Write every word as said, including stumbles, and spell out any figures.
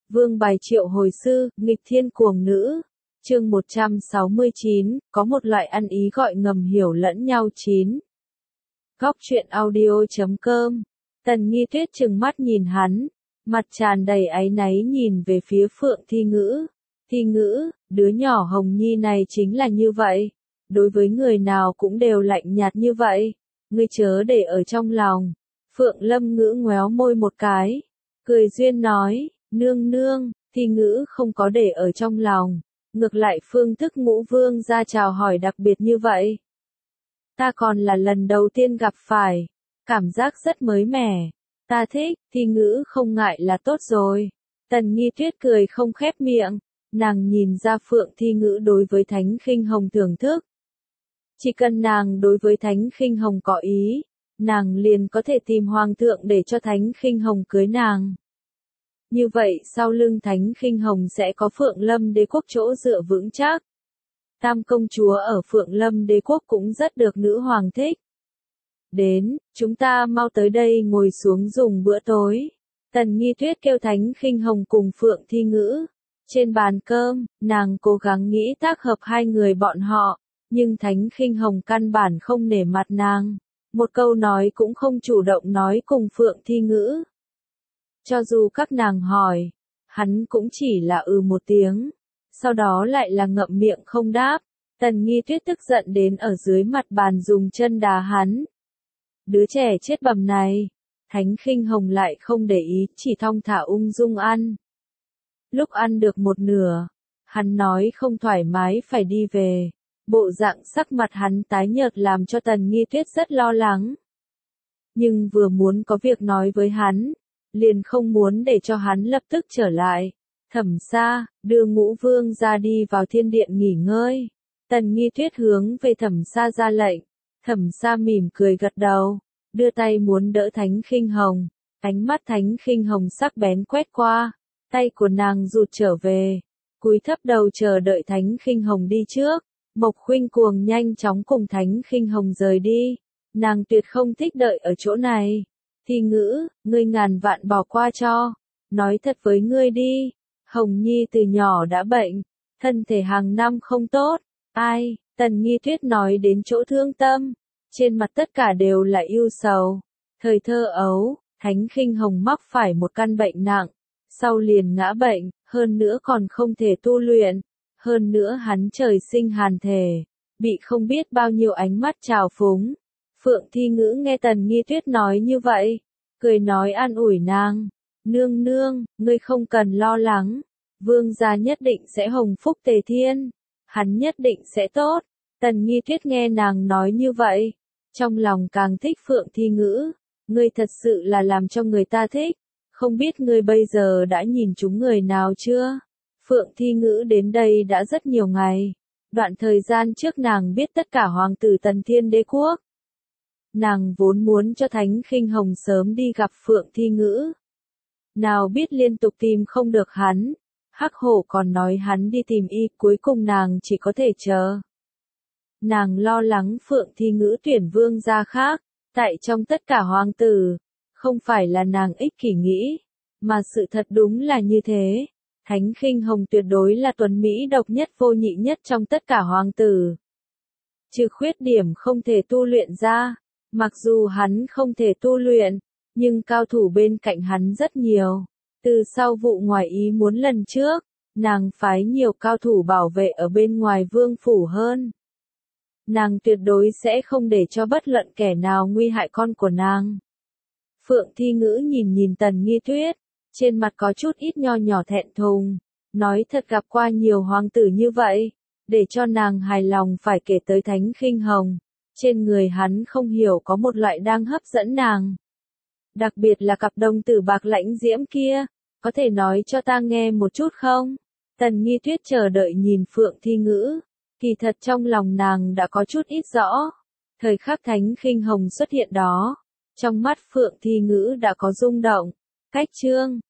Vương bài triệu hồi sư, nghịch thiên cuồng nữ. Chương một trăm sáu mươi chín, có một loại ăn ý gọi ngầm hiểu lẫn nhau chín. Góc truyện audio chấm com. Tần Nghi Tuyết trừng mắt nhìn hắn, mặt tràn đầy áy náy nhìn về phía Phượng Thi Ngữ. Thi Ngữ, đứa nhỏ Hồng Nhi này chính là như vậy, đối với người nào cũng đều lạnh nhạt như vậy, ngươi chớ để ở trong lòng. Phượng Lâm Ngữ ngoéo môi một cái, cười duyên nói, nương nương. Thi Ngữ không có để ở trong lòng, ngược lại phương thức Ngũ Vương ra chào hỏi đặc biệt như vậy. Ta còn là lần đầu tiên gặp phải, cảm giác rất mới mẻ, ta thích. Thi Ngữ không ngại là tốt rồi. Tần Nghi Tuyết cười không khép miệng, nàng nhìn ra Phượng Thi Ngữ đối với Thánh Khinh Hồng thưởng thức. Chỉ cần nàng đối với Thánh Khinh Hồng có ý, nàng liền có thể tìm hoàng thượng để cho Thánh Khinh Hồng cưới nàng. Như vậy sau lưng Thánh Khinh Hồng sẽ có Phượng Lâm Đế quốc chỗ dựa vững chắc. Tam công chúa ở Phượng Lâm Đế quốc cũng rất được nữ hoàng thích. Đến, chúng ta mau tới đây ngồi xuống dùng bữa tối. Tần Nghi Tuyết kêu Thánh Khinh Hồng cùng Phượng Thi Ngữ. Trên bàn cơm, nàng cố gắng nghĩ tác hợp hai người bọn họ, nhưng Thánh Khinh Hồng căn bản không nể mặt nàng. Một câu nói cũng không chủ động nói cùng Phượng Thi Ngữ. Cho dù các nàng hỏi, hắn cũng chỉ là ừ một tiếng, sau đó lại là ngậm miệng không đáp. Tần Nghi Tuyết tức giận đến ở dưới mặt bàn dùng chân đá hắn. Đứa trẻ chết bầm này. Thánh Khinh Hồng lại không để ý, chỉ thong thả ung dung ăn. Lúc ăn được một nửa, hắn nói không thoải mái phải đi về. Bộ dạng sắc mặt hắn tái nhợt làm cho Tần Nghi Tuyết rất lo lắng. Nhưng vừa muốn có việc nói với hắn, liền không muốn để cho hắn lập tức trở lại. Thẩm Sa, đưa Ngũ Vương ra đi vào thiên điện nghỉ ngơi. Tần Nghi Tuyết hướng về Thẩm Sa ra lệnh. Thẩm Sa mỉm cười gật đầu, đưa tay muốn đỡ Thánh Khinh Hồng. Ánh mắt Thánh Khinh Hồng sắc bén quét qua, tay của nàng rụt trở về, cúi thấp đầu chờ đợi Thánh Khinh Hồng đi trước. Mộc Khuynh Cuồng nhanh chóng cùng Thánh Khinh Hồng rời đi, nàng tuyệt không thích đợi ở chỗ này. Thi Ngữ, ngươi ngàn vạn bỏ qua cho, nói thật với ngươi đi, Hồng Nhi từ nhỏ đã bệnh, thân thể hàng năm không tốt. Ai? Tần Nghi Tuyết nói đến chỗ thương tâm, trên mặt tất cả đều là ưu sầu. Thời thơ ấu, Thánh Khinh Hồng mắc phải một căn bệnh nặng, sau liền ngã bệnh, hơn nữa còn không thể tu luyện, hơn nữa hắn trời sinh hàn thể, bị không biết bao nhiêu ánh mắt trào phúng. Phượng Thi Ngữ nghe Tần Nghi Tuyết nói như vậy, cười nói an ủi nàng, nương nương, ngươi không cần lo lắng, vương gia nhất định sẽ hồng phúc tề thiên, hắn nhất định sẽ tốt. Tần Nghi Tuyết nghe nàng nói như vậy, trong lòng càng thích Phượng Thi Ngữ, ngươi thật sự là làm cho người ta thích, không biết ngươi bây giờ đã nhìn trúng người nào chưa? Phượng Thi Ngữ đến đây đã rất nhiều ngày, đoạn thời gian trước nàng biết tất cả hoàng tử Tần Thiên Đế quốc. Nàng vốn muốn cho Thánh Khinh Hồng sớm đi gặp Phượng Thi Ngữ. Nào biết liên tục tìm không được hắn, Hắc Hổ còn nói hắn đi tìm y, cuối cùng nàng chỉ có thể chờ. Nàng lo lắng Phượng Thi Ngữ tuyển vương gia khác, tại trong tất cả hoàng tử, không phải là nàng ích kỷ nghĩ, mà sự thật đúng là như thế. Thánh Khinh Hồng tuyệt đối là tuấn mỹ độc nhất vô nhị nhất trong tất cả hoàng tử. Trừ khuyết điểm không thể tu luyện ra, mặc dù hắn không thể tu luyện, nhưng cao thủ bên cạnh hắn rất nhiều. Từ sau vụ ngoài ý muốn lần trước, nàng phái nhiều cao thủ bảo vệ ở bên ngoài vương phủ hơn. Nàng tuyệt đối sẽ không để cho bất luận kẻ nào nguy hại con của nàng. Phượng Thi Ngữ nhìn nhìn Tần Nghi Tuyết, trên mặt có chút ít nho nhỏ thẹn thùng, nói thật gặp qua nhiều hoàng tử như vậy, để cho nàng hài lòng phải kể tới Thánh Khinh Hồng, trên người hắn không hiểu có một loại đang hấp dẫn nàng. Đặc biệt là cặp đồng tử bạc lãnh diễm kia, có thể nói cho ta nghe một chút không? Tần Nghi Tuyết chờ đợi nhìn Phượng Thi Ngữ, kỳ thật trong lòng nàng đã có chút ít rõ. Thời khắc Thánh Khinh Hồng xuất hiện đó, trong mắt Phượng Thi Ngữ đã có rung động. Cách chương